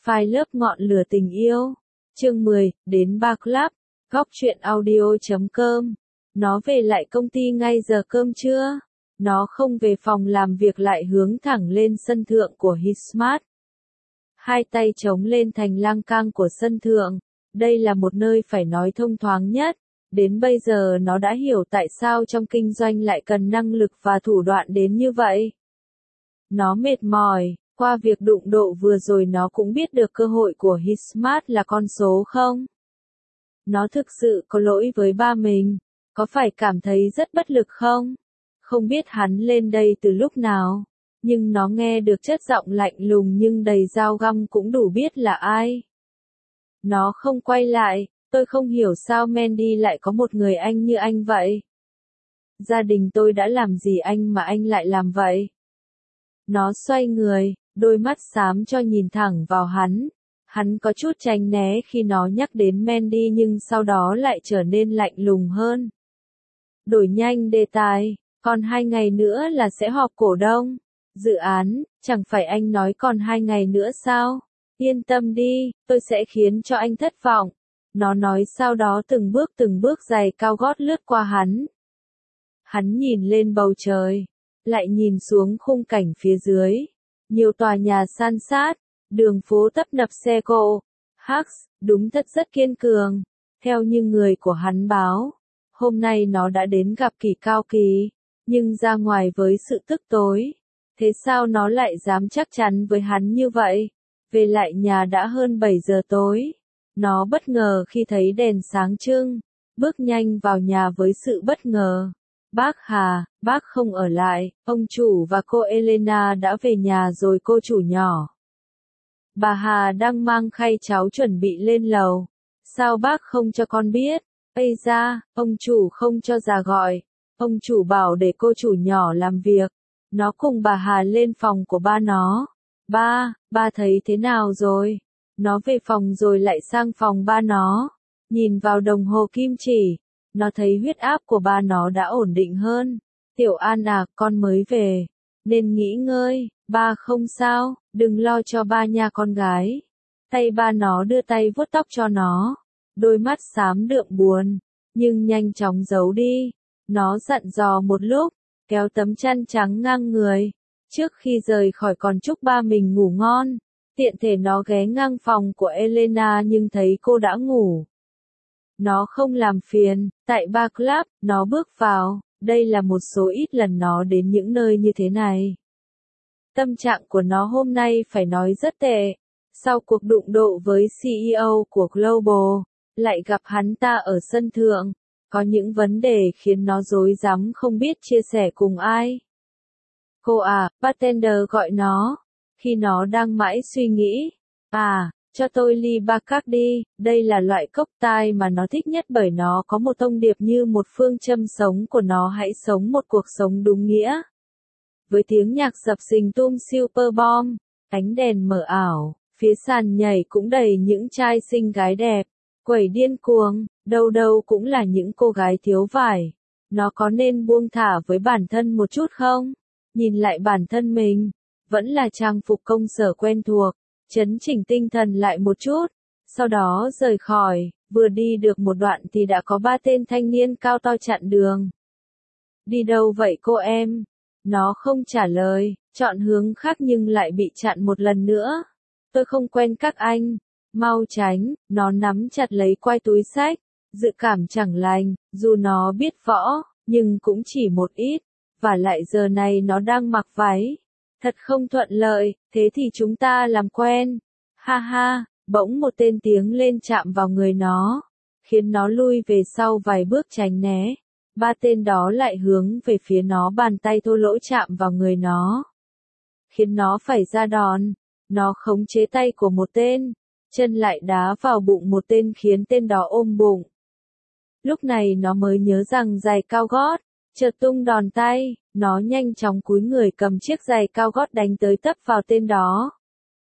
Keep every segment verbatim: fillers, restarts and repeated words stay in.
Phai lớp ngọn lửa tình yêu. Chương mười, đến bar club, góc truyện audio chấm com. Nó về lại công ty ngay giờ cơm trưa. Nó không về phòng làm việc lại hướng thẳng lên sân thượng của Hismart. Hai tay chống lên thành lang cang của sân thượng. Đây là một nơi phải nói thông thoáng nhất. Đến bây giờ nó đã hiểu tại sao trong kinh doanh lại cần năng lực và thủ đoạn đến như vậy. Nó mệt mỏi, qua việc đụng độ vừa rồi nó cũng biết được cơ hội của Hismart là con số không. Nó thực sự có lỗi với ba mình, có phải cảm thấy rất bất lực không? Không biết hắn lên đây từ lúc nào, nhưng nó nghe được chất giọng lạnh lùng nhưng đầy dao găm cũng đủ biết là ai. Nó không quay lại, tôi không hiểu sao Mandy lại có một người anh như anh vậy. Gia đình tôi đã làm gì anh mà anh lại làm vậy? Nó xoay người, đôi mắt xám cho nhìn thẳng vào hắn. Hắn có chút tránh né khi nó nhắc đến Mandy nhưng sau đó lại trở nên lạnh lùng hơn. Đổi nhanh đề tài, còn hai ngày nữa là sẽ họp cổ đông. Dự án, chẳng phải anh nói còn hai ngày nữa sao? Yên tâm đi, tôi sẽ khiến cho anh thất vọng. Nó nói sau đó từng bước từng bước giày cao gót lướt qua hắn. Hắn nhìn lên bầu trời, lại nhìn xuống khung cảnh phía dưới. Nhiều tòa nhà san sát, đường phố tấp nập xe cộ. Hux, đúng thật rất kiên cường. Theo như người của hắn báo, hôm nay nó đã đến gặp Kỳ Cao Kỳ, nhưng ra ngoài với sự tức tối. Thế sao nó lại dám chắc chắn với hắn như vậy? Về lại nhà đã hơn bảy giờ tối. Nó bất ngờ khi thấy đèn sáng trưng, bước nhanh vào nhà với sự bất ngờ. Bác Hà, bác không ở lại, ông chủ và cô Elena đã về nhà rồi cô chủ nhỏ. Bà Hà đang mang khay cháo chuẩn bị lên lầu. Sao bác không cho con biết? Ây da, ông chủ không cho già gọi. Ông chủ bảo để cô chủ nhỏ làm việc. Nó cùng bà Hà lên phòng của ba nó. Ba, ba thấy thế nào rồi? Nó về phòng rồi lại sang phòng ba nó. Nhìn vào đồng hồ kim chỉ. Nó thấy huyết áp của ba nó đã ổn định hơn. Tiểu An à, con mới về. Nên nghỉ ngơi, ba không sao, đừng lo cho ba nha con gái. Tay ba nó đưa tay vuốt tóc cho nó. Đôi mắt xám đượm buồn, nhưng nhanh chóng giấu đi. Nó dặn dò một lúc, kéo tấm chăn trắng ngang người. Trước khi rời khỏi còn chúc ba mình ngủ ngon. Tiện thể nó ghé ngang phòng của Elena nhưng thấy cô đã ngủ. Nó không làm phiền, tại bar club, nó bước vào, đây là một số ít lần nó đến những nơi như thế này. Tâm trạng của nó hôm nay phải nói rất tệ. Sau cuộc đụng độ với xê e ô của Global, lại gặp hắn ta ở sân thượng, có những vấn đề khiến nó rối rắm không biết chia sẻ cùng ai. Cô à, bartender gọi nó, khi nó đang mãi suy nghĩ. À, cho tôi ly Bacardi, đây là loại cocktail mà nó thích nhất bởi nó có một thông điệp như một phương châm sống của nó, hãy sống một cuộc sống đúng nghĩa. Với tiếng nhạc sập sình tum Super Bomb, ánh đèn mờ ảo, phía sàn nhảy cũng đầy những trai xinh gái đẹp, quẩy điên cuồng, đâu đâu cũng là những cô gái thiếu vải. Nó có nên buông thả với bản thân một chút không? Nhìn lại bản thân mình, vẫn là trang phục công sở quen thuộc, chấn chỉnh tinh thần lại một chút, sau đó rời khỏi, vừa đi được một đoạn thì đã có ba tên thanh niên cao to chặn đường. Đi đâu vậy cô em? Nó không trả lời, chọn hướng khác nhưng lại bị chặn một lần nữa. Tôi không quen các anh, mau tránh, nó nắm chặt lấy quai túi xách, dự cảm chẳng lành, dù nó biết võ, nhưng cũng chỉ một ít, và lại giờ này nó đang mặc váy. Thật không thuận lợi, thế thì chúng ta làm quen. Ha ha, bỗng một tên tiếng lên chạm vào người nó, khiến nó lui về sau vài bước tránh né. Ba tên đó lại hướng về phía nó, bàn tay thô lỗ chạm vào người nó, khiến nó phải ra đòn. Nó khống chế tay của một tên, chân lại đá vào bụng một tên khiến tên đó ôm bụng. Lúc này nó mới nhớ rằng giày cao gót, chợt tung đòn tay, nó nhanh chóng cúi người cầm chiếc giày cao gót đánh tới tấp vào tên đó.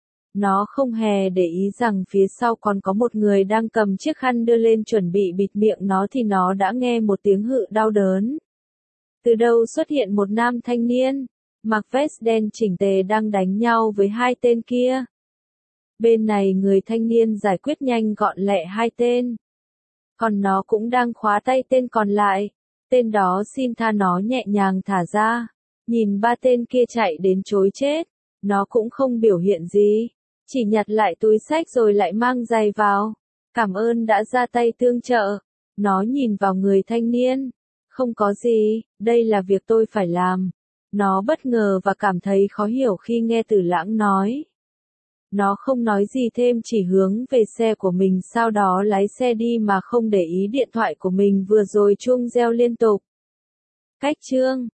Nó không hề để ý rằng phía sau còn có một người đang cầm chiếc khăn đưa lên chuẩn bị bịt miệng nó thì nó đã nghe một tiếng hự đau đớn. Từ đâu xuất hiện một nam thanh niên, mặc vest đen chỉnh tề đang đánh nhau với hai tên kia. Bên này người thanh niên giải quyết nhanh gọn lẹ hai tên. Còn nó cũng đang khóa tay tên còn lại. Tên đó xin tha nó nhẹ nhàng thả ra. Nhìn ba tên kia chạy đến chối chết. Nó cũng không biểu hiện gì. Chỉ nhặt lại túi xách rồi lại mang giày vào. Cảm ơn đã ra tay tương trợ. Nó nhìn vào người thanh niên. Không có gì, đây là việc tôi phải làm. Nó bất ngờ và cảm thấy khó hiểu khi nghe Tử Lãng nói. Nó không nói gì thêm, chỉ hướng về xe của mình, sau đó lái xe đi mà không để ý điện thoại của mình vừa rồi chuông reo liên tục. Cách chương